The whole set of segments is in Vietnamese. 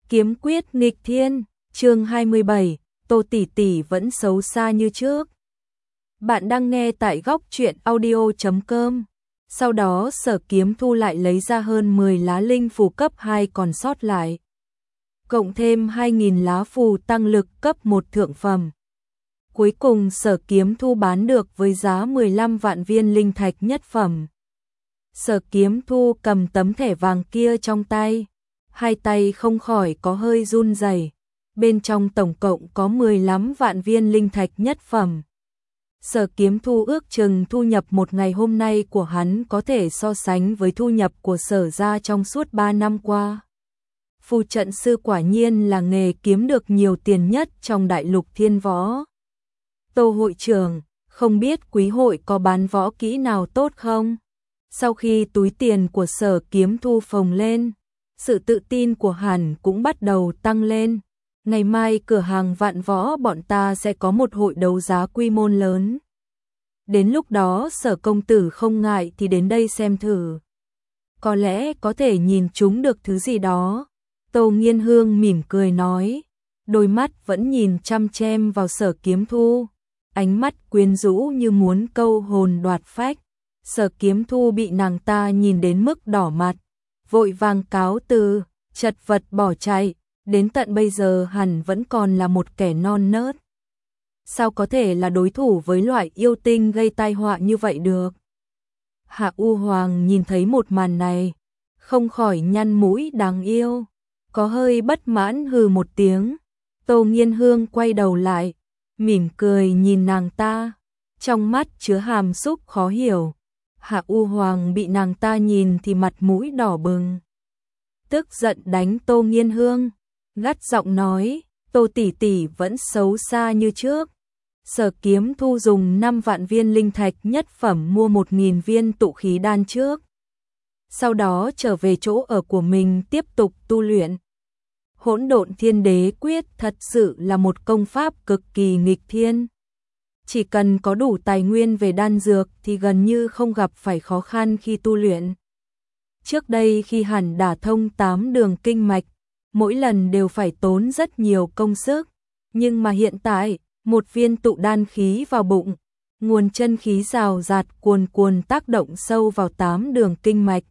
Kiếm quyết nghịch thiên, chương 27, Tô tỷ tỷ vẫn xấu xa như trước. Bạn đang nghe tại góc truyện audio.com. Sau đó Sở Kiếm Thu lại lấy ra hơn 10 lá linh phù cấp 2 còn sót lại. Cộng thêm 2.000 lá phù tăng lực cấp 1 thượng phẩm. Cuối cùng Sở Kiếm Thu bán được với giá 15 vạn viên linh thạch nhất phẩm. Sở Kiếm Thu cầm tấm thẻ vàng kia trong tay. Hai tay không khỏi có hơi run rẩy. Bên trong tổng cộng có 15 vạn viên linh thạch nhất phẩm. Sở Kiếm Thu ước chừng thu nhập một ngày hôm nay của hắn có thể so sánh với thu nhập của Sở gia trong suốt 3 năm qua. Phù trận sư quả nhiên là nghề kiếm được nhiều tiền nhất trong đại lục thiên võ. Tô hội trưởng, không biết quý hội có bán võ kỹ nào tốt không? Sau khi túi tiền của Sở Kiếm Thu phồng lên, sự tự tin của hắn cũng bắt đầu tăng lên. Ngày mai cửa hàng Vạn Võ bọn ta sẽ có một hội đấu giá quy mô lớn. Đến lúc đó Sở công tử không ngại thì đến đây xem thử. Có lẽ có thể nhìn chúng được thứ gì đó. Tô Nghiên Hương mỉm cười nói, đôi mắt vẫn nhìn chăm chăm vào Sở Kiếm Thu, ánh mắt quyến rũ như muốn câu hồn đoạt phách. Sở Kiếm Thu bị nàng ta nhìn đến mức đỏ mặt, vội vàng cáo từ, chật vật bỏ chạy. Đến tận bây giờ hắn vẫn còn là một kẻ non nớt. Sao có thể là đối thủ với loại yêu tinh gây tai họa như vậy được? Hạ U Hoàng nhìn thấy một màn này, không khỏi nhăn mũi đáng yêu, có hơi bất mãn hừ một tiếng. Tô Nghiên Hương quay đầu lại, mỉm cười nhìn nàng ta, trong mắt chứa hàm xúc khó hiểu. Hạ U Hoàng bị nàng ta nhìn thì mặt mũi đỏ bừng, tức giận đánh Tô Nghiên Hương, gắt giọng nói, Tô tỷ tỷ vẫn xấu xa như trước. Sở Kiếm Thu dùng 5 vạn viên linh thạch nhất phẩm mua 1.000 viên tụ khí đan trước. Sau đó trở về chỗ ở của mình tiếp tục tu luyện. Hỗn Độn Thiên Đế Quyết thật sự là một công pháp cực kỳ nghịch thiên. Chỉ cần có đủ tài nguyên về đan dược thì gần như không gặp phải khó khăn khi tu luyện. Trước đây khi hắn đả thông 8 đường kinh mạch, mỗi lần đều phải tốn rất nhiều công sức, nhưng mà hiện tại, một viên tụ đan khí vào bụng, nguồn chân khí rào rạt cuồn cuồn tác động sâu vào 8 đường kinh mạch.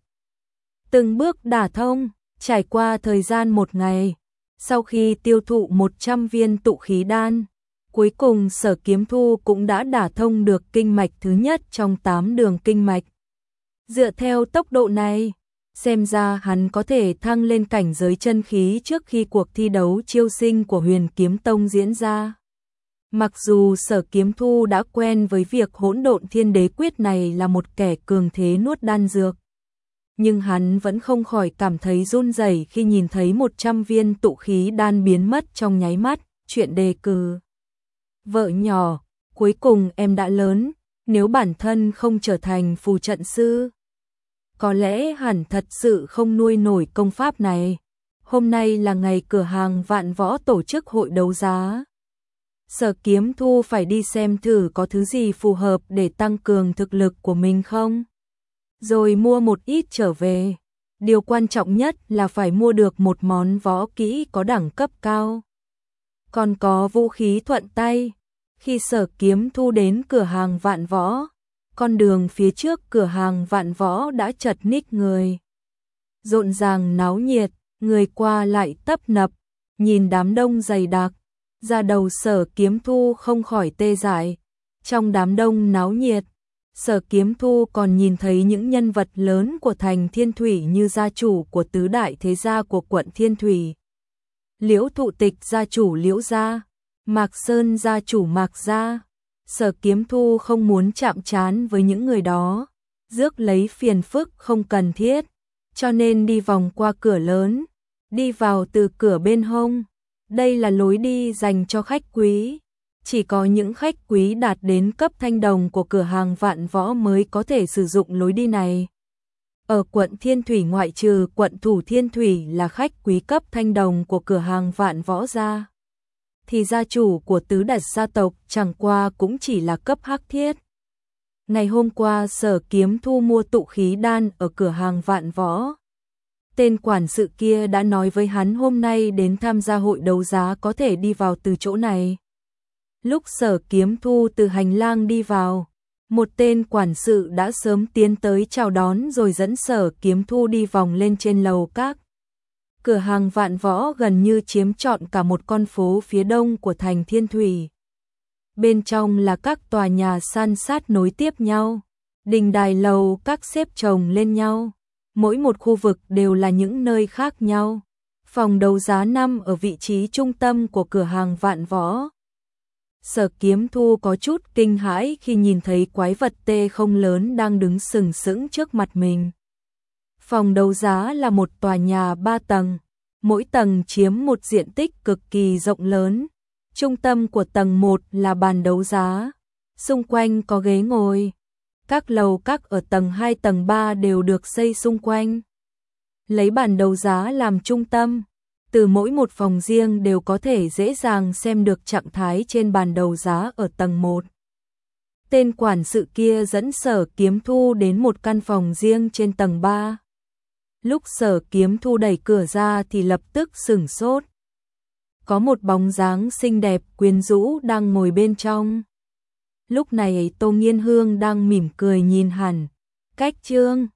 Từng bước đả thông, trải qua thời gian một ngày, sau khi tiêu thụ 100 viên tụ khí đan, cuối cùng Sở Kiếm Thu cũng đã đả thông được kinh mạch thứ nhất trong 8 đường kinh mạch. Dựa theo tốc độ này, xem ra hắn có thể thăng lên cảnh giới chân khí trước khi cuộc thi đấu chiêu sinh của Huyền Kiếm Tông diễn ra. Mặc dù Sở Kiếm Thu đã quen với việc Hỗn Độn Thiên Đế Quyết này là một kẻ cường thế nuốt đan dược, nhưng hắn vẫn không khỏi cảm thấy run rẩy khi nhìn thấy 100 viên tụ khí đan biến mất trong nháy mắt. Chuyện đề cử. Vợ nhỏ, cuối cùng em đã lớn, nếu bản thân không trở thành phù trận sư, có lẽ hẳn thật sự không nuôi nổi công pháp này. Hôm nay là ngày cửa hàng Vạn Võ tổ chức hội đấu giá. Sở Kiếm Thu phải đi xem thử có thứ gì phù hợp để tăng cường thực lực của mình không, rồi mua một ít trở về. Điều quan trọng nhất là phải mua được một món võ kỹ có đẳng cấp cao, còn có vũ khí thuận tay. Khi Sở Kiếm Thu đến cửa hàng Vạn Võ, con đường phía trước cửa hàng Vạn Võ đã chật ních người. Rộn ràng náo nhiệt, người qua lại tấp nập, nhìn đám đông dày đặc, da đầu Sở Kiếm Thu không khỏi tê dại. Trong đám đông náo nhiệt, Sở Kiếm Thu còn nhìn thấy những nhân vật lớn của thành Thiên Thủy như gia chủ của tứ đại thế gia của quận Thiên Thủy, Liễu Thụ Tịch gia chủ Liễu gia, Mạc Sơn gia chủ Mạc gia. Sở Kiếm Thu không muốn chạm trán với những người đó, rước lấy phiền phức không cần thiết, cho nên đi vòng qua cửa lớn, đi vào từ cửa bên hông. Đây là lối đi dành cho khách quý, chỉ có những khách quý đạt đến cấp thanh đồng của cửa hàng Vạn Võ mới có thể sử dụng lối đi này. Ở quận Thiên Thủy ngoại trừ quận Thủ Thiên Thủy là khách quý cấp thanh đồng của cửa hàng Vạn Võ ra, thì gia chủ của tứ đại gia tộc chẳng qua cũng chỉ là cấp hắc thiết. Ngày hôm qua Sở Kiếm Thu mua tụ khí đan ở cửa hàng Vạn Võ. Tên quản sự kia đã nói với hắn hôm nay đến tham gia hội đấu giá có thể đi vào từ chỗ này. Lúc Sở Kiếm Thu từ hành lang đi vào, một tên quản sự đã sớm tiến tới chào đón rồi dẫn Sở Kiếm Thu đi vòng lên trên lầu các. Cửa hàng Vạn Võ gần như chiếm trọn cả một con phố phía đông của thành Thiên Thủy. Bên trong là các tòa nhà san sát nối tiếp nhau, đình đài lầu các xếp chồng lên nhau, mỗi một khu vực đều là những nơi khác nhau. Phòng đấu giá nằm ở vị trí trung tâm của cửa hàng Vạn Võ. Sở Kiếm Thu có chút kinh hãi khi nhìn thấy quái vật tê không lớn đang đứng sừng sững trước mặt mình. Phòng đấu giá là một tòa nhà 3 tầng, mỗi tầng chiếm một diện tích cực kỳ rộng lớn. Trung tâm của tầng 1 là bàn đấu giá, xung quanh có ghế ngồi. Các lầu các ở tầng 2 tầng 3 đều được xây xung quanh. Lấy bàn đấu giá làm trung tâm, từ mỗi một phòng riêng đều có thể dễ dàng xem được trạng thái trên bàn đấu giá ở tầng 1. Tên quản sự kia dẫn Sở Kiếm Thu đến một căn phòng riêng trên tầng 3. Lúc Sở Kiếm Thu đẩy cửa ra thì lập tức sửng sốt. Có một bóng dáng xinh đẹp quyến rũ đang ngồi bên trong. Lúc này Tô Nghiên Hương đang mỉm cười nhìn hẳn. Cách Trương